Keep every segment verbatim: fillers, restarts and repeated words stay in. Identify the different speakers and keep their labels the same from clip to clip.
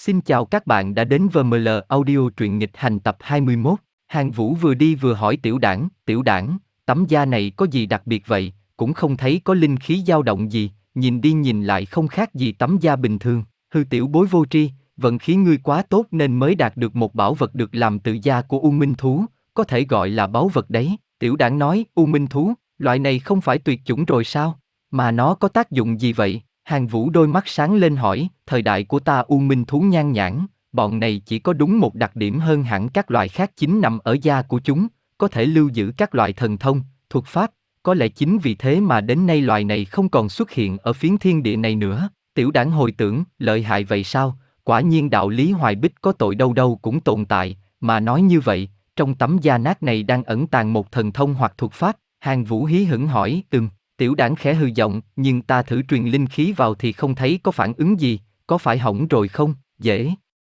Speaker 1: Xin chào các bạn đã đến vê em lờ Audio truyện nghịch hành tập hai mươi mốt. Hàng Vũ vừa đi vừa hỏi Tiểu Đảng, Tiểu Đảng, tấm da này có gì đặc biệt vậy, cũng không thấy có linh khí dao động gì, nhìn đi nhìn lại không khác gì tấm da bình thường. Hư tiểu bối vô tri, vận khí ngươi quá tốt nên mới đạt được một bảo vật được làm từ da của U Minh Thú, có thể gọi là báu vật đấy. Tiểu Đảng nói, U Minh Thú, loại này không phải tuyệt chủng rồi sao? Mà nó có tác dụng gì vậy? Hàng Vũ đôi mắt sáng lên hỏi, thời đại của ta U Minh Thú nhan nhản, bọn này chỉ có đúng một đặc điểm hơn hẳn các loài khác chính nằm ở da của chúng, có thể lưu giữ các loại thần thông, thuật pháp, có lẽ chính vì thế mà đến nay loài này không còn xuất hiện ở phiến thiên địa này nữa. Tiểu Đảng hồi tưởng, lợi hại vậy sao, quả nhiên đạo lý hoài bích có tội đâu đâu cũng tồn tại, mà nói như vậy, trong tấm da nát này đang ẩn tàng một thần thông hoặc thuật pháp. Hàng Vũ hí hửng hỏi, ừm. Tiểu Đảng khẽ hừ giọng, nhưng ta thử truyền linh khí vào thì không thấy có phản ứng gì, có phải hỏng rồi không? Dễ.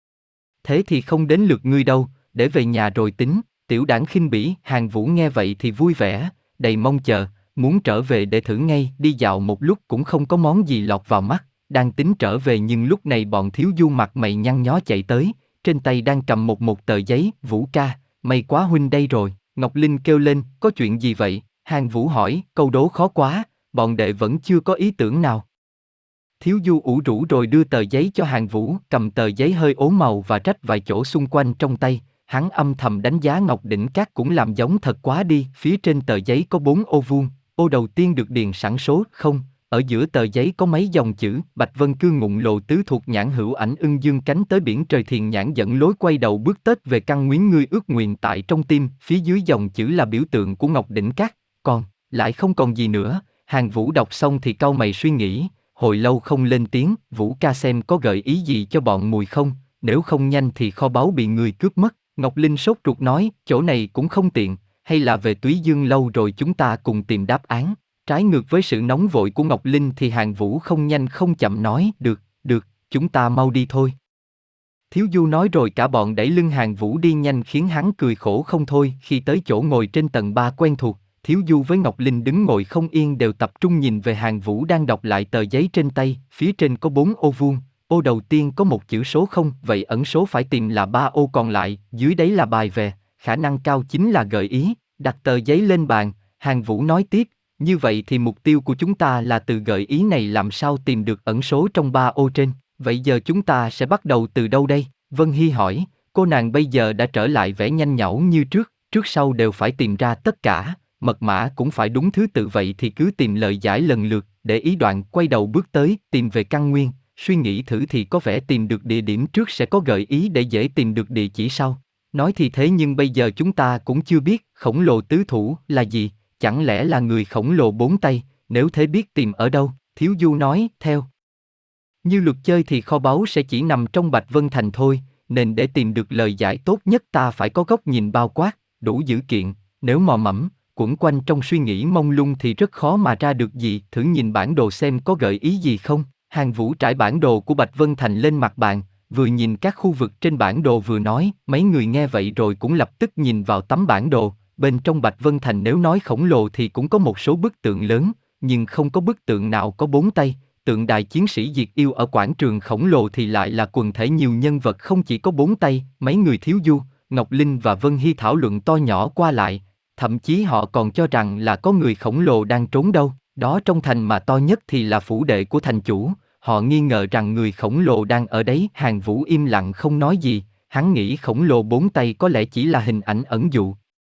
Speaker 1: Thế thì không đến lượt ngươi đâu, để về nhà rồi tính. Tiểu Đảng khinh bỉ. Hàng Vũ nghe vậy thì vui vẻ, đầy mong chờ, muốn trở về để thử ngay. Đi dạo một lúc cũng không có món gì lọt vào mắt, đang tính trở về nhưng lúc này bọn Thiếu Du mặt mày nhăn nhó chạy tới, trên tay đang cầm một một tờ giấy. Vũ ca, may quá huynh đây rồi. Ngọc Linh kêu lên, có chuyện gì vậy? Hàng Vũ hỏi, câu đố khó quá, bọn đệ vẫn chưa có ý tưởng nào. Thiếu Du ủ rũ rồi đưa tờ giấy cho Hàng Vũ, cầm tờ giấy hơi ố màu và rách vài chỗ xung quanh trong tay, hắn âm thầm đánh giá Ngọc Đỉnh Cát cũng làm giống thật quá đi. Phía trên tờ giấy có bốn ô vuông, ô đầu tiên được điền sẵn số không, ở giữa tờ giấy có mấy dòng chữ, Bạch Vân Cư ngụng lộ tứ thuộc nhãn hữu ảnh ưng dương cánh tới biển trời thiền nhãn dẫn lối quay đầu bước tết về căn nguyến ngươi ước nguyện tại trong tim. Phía dưới dòng chữ là biểu tượng của Ngọc Đỉnh Cát. Còn lại không còn gì nữa. Hàng Vũ đọc xong thì cau mày suy nghĩ, hồi lâu không lên tiếng. Vũ ca xem có gợi ý gì cho bọn Mùi không, nếu không nhanh thì kho báu bị người cướp mất. Ngọc Linh sốt ruột nói, chỗ này cũng không tiện, hay là về Túy Dương lâu rồi chúng ta cùng tìm đáp án. Trái ngược với sự nóng vội của Ngọc Linh thì Hàng Vũ không nhanh không chậm nói, được, được, chúng ta mau đi thôi. Thiếu Du nói rồi cả bọn đẩy lưng Hàng Vũ đi nhanh khiến hắn cười khổ không thôi. Khi tới chỗ ngồi trên tầng ba quen thuộc, Thiếu Du với Ngọc Linh đứng ngồi không yên đều tập trung nhìn về Hàng Vũ đang đọc lại tờ giấy trên tay. Phía trên có bốn ô vuông, ô đầu tiên có một chữ số không, vậy ẩn số phải tìm là ba ô còn lại, dưới đấy là bài về, khả năng cao chính là gợi ý. Đặt tờ giấy lên bàn, Hàng Vũ nói tiếp, như vậy thì mục tiêu của chúng ta là từ gợi ý này làm sao tìm được ẩn số trong ba ô trên, vậy giờ chúng ta sẽ bắt đầu từ đâu đây? Vân Hy hỏi, cô nàng bây giờ đã trở lại vẻ nhanh nhảu như trước, trước sau đều phải tìm ra tất cả. Mật mã cũng phải đúng thứ tự, vậy thì cứ tìm lời giải lần lượt, để ý đoạn quay đầu bước tới, tìm về căn nguyên, suy nghĩ thử thì có vẻ tìm được địa điểm trước sẽ có gợi ý để dễ tìm được địa chỉ sau. Nói thì thế nhưng bây giờ chúng ta cũng chưa biết khổng lồ tứ thủ là gì, chẳng lẽ là người khổng lồ bốn tay, nếu thế biết tìm ở đâu? Thiếu Du nói, theo như luật chơi thì kho báu sẽ chỉ nằm trong Bạch Vân Thành thôi, nên để tìm được lời giải tốt nhất ta phải có góc nhìn bao quát, đủ dữ kiện, nếu mò mẫm quẩn quanh trong suy nghĩ mông lung thì rất khó mà ra được gì. Thử nhìn bản đồ xem có gợi ý gì không. Hàng Vũ trải bản đồ của Bạch Vân Thành lên mặt bàn, vừa nhìn các khu vực trên bản đồ vừa nói. Mấy người nghe vậy rồi cũng lập tức nhìn vào tấm bản đồ. Bên trong Bạch Vân Thành nếu nói khổng lồ thì cũng có một số bức tượng lớn, nhưng không có bức tượng nào có bốn tay. Tượng đài chiến sĩ diệt yêu ở quảng trường khổng lồ thì lại là quần thể nhiều nhân vật không chỉ có bốn tay. Mấy người Thiếu Du, Ngọc Linh và Vân Hy thảo luận to nhỏ qua lại. Thậm chí họ còn cho rằng là có người khổng lồ đang trốn đâu, đó trong thành mà to nhất thì là phủ đệ của thành chủ, họ nghi ngờ rằng người khổng lồ đang ở đấy. Hàng Vũ im lặng không nói gì, hắn nghĩ khổng lồ bốn tay có lẽ chỉ là hình ảnh ẩn dụ.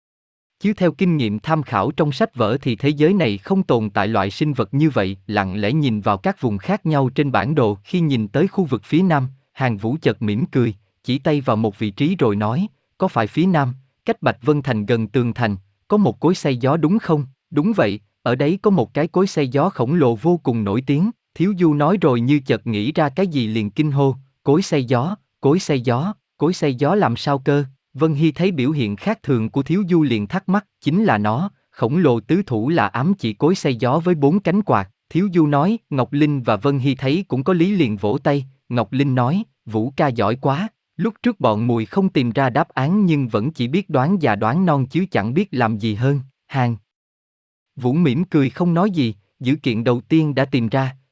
Speaker 1: Chứ theo kinh nghiệm tham khảo trong sách vở thì thế giới này không tồn tại loại sinh vật như vậy. Lặng lẽ nhìn vào các vùng khác nhau trên bản đồ, khi nhìn tới khu vực phía nam, Hàng Vũ chợt mỉm cười, chỉ tay vào một vị trí rồi nói, có phải phía nam, cách Bạch Vân Thành gần tường thành, có một cối xay gió đúng không? Đúng vậy, ở đấy có một cái cối xay gió khổng lồ vô cùng nổi tiếng. Thiếu Du nói rồi như chợt nghĩ ra cái gì liền kinh hô, cối xay gió, cối xay gió, cối xay gió làm sao cơ? Vân Hy thấy biểu hiện khác thường của Thiếu Du liền thắc mắc, chính là nó, khổng lồ tứ thủ là ám chỉ cối xay gió với bốn cánh quạt. Thiếu Du nói, Ngọc Linh và Vân Hy thấy cũng có lý liền vỗ tay. Ngọc Linh nói, Vũ ca giỏi quá. Lúc trước bọn Mùi không tìm ra đáp án nhưng vẫn chỉ biết đoán già đoán non chứ chẳng biết làm gì hơn. Hàng Vũ mỉm cười không nói gì, dữ kiện đầu tiên đã tìm ra,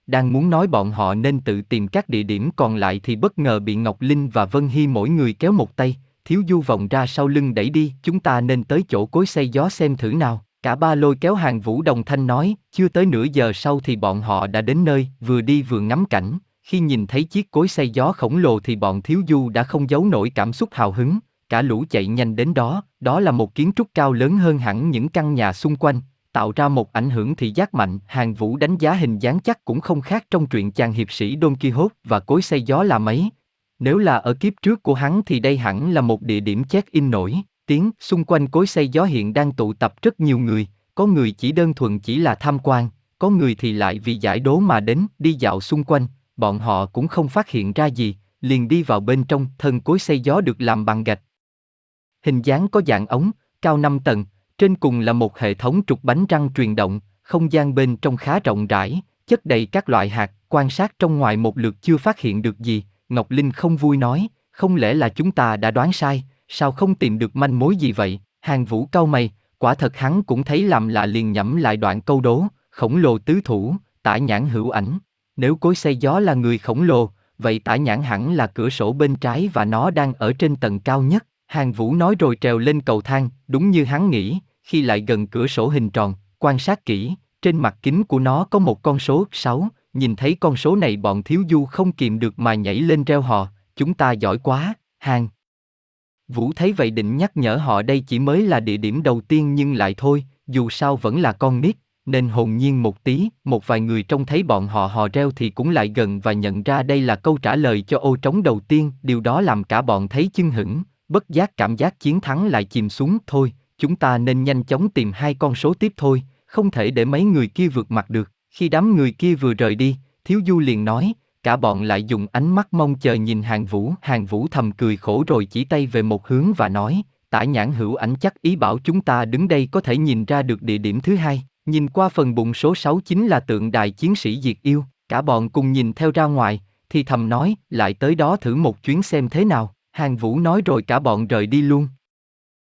Speaker 1: đang muốn nói bọn họ nên tự tìm các địa điểm còn lại thì bất ngờ bị Ngọc Linh và Vân Hy mỗi người kéo một tay, Thiếu Du vòng ra sau lưng đẩy đi, chúng ta nên tới chỗ cối xay gió xem thử nào. Cả ba lôi kéo Hàn Vũ đồng thanh nói, chưa tới nửa giờ sau thì bọn họ đã đến nơi, vừa đi vừa ngắm cảnh. Khi nhìn thấy chiếc cối xay gió khổng lồ thì bọn Thiếu Du đã không giấu nổi cảm xúc hào hứng, cả lũ chạy nhanh đến đó, đó là một kiến trúc cao lớn hơn hẳn những căn nhà xung quanh, tạo ra một ảnh hưởng thị giác mạnh. Hàn Vũ đánh giá hình dáng chắc cũng không khác trong truyện chàng hiệp sĩ Don Quixote và cối xay gió là mấy. Nếu là ở kiếp trước của hắn thì đây hẳn là một địa điểm check-in nổi tiếng. Xung quanh cối xay gió hiện đang tụ tập rất nhiều người, có người chỉ đơn thuần chỉ là tham quan, có người thì lại vì giải đố mà đến. Đi dạo xung quanh, bọn họ cũng không phát hiện ra gì, liền đi vào bên trong. Thân cối xay gió được làm bằng gạch, hình dáng có dạng ống, cao năm tầng, trên cùng là một hệ thống trục bánh răng truyền động, không gian bên trong khá rộng rãi, chất đầy các loại hạt. Quan sát trong ngoài một lượt chưa phát hiện được gì, Ngọc Linh không vui nói, không lẽ là chúng ta đã đoán sai, sao không tìm được manh mối gì vậy? Hàn Vũ cau mày, quả thật hắn cũng thấy làm lạ liền nhẩm lại đoạn câu đố, khổng lồ tứ thủ, Tả Nhãn hữu ảnh. Nếu cối xay gió là người khổng lồ, vậy Tả Nhãn hẳn là cửa sổ bên trái và nó đang ở trên tầng cao nhất. Hàn Vũ nói rồi trèo lên cầu thang, đúng như hắn nghĩ, khi lại gần cửa sổ hình tròn, quan sát kỹ, trên mặt kính của nó có một con số sáu, nhìn thấy con số này bọn Thiếu Du không kìm được mà nhảy lên reo hò, chúng ta giỏi quá. Hàn Vũ thấy vậy định nhắc nhở họ đây chỉ mới là địa điểm đầu tiên nhưng lại thôi, dù sao vẫn là con nít, nên hồn nhiên một tí. Một vài người trông thấy bọn họ hò reo thì cũng lại gần và nhận ra đây là câu trả lời cho ô trống đầu tiên, điều đó làm cả bọn thấy chưng hửng, bất giác cảm giác chiến thắng lại chìm xuống. Thôi, chúng ta nên nhanh chóng tìm hai con số tiếp thôi, không thể để mấy người kia vượt mặt được. Khi đám người kia vừa rời đi, Thiếu Du liền nói, cả bọn lại dùng ánh mắt mong chờ nhìn Hàn Vũ. Hàn Vũ thầm cười khổ rồi chỉ tay về một hướng và nói, Tả Nhãn hữu ảnh chắc ý bảo chúng ta đứng đây có thể nhìn ra được địa điểm thứ hai. Nhìn qua phần bụng số sáu chính là tượng đài chiến sĩ diệt yêu. Cả bọn cùng nhìn theo ra ngoài, thì thầm nói, lại tới đó thử một chuyến xem thế nào. Hàn Vũ nói rồi cả bọn rời đi luôn.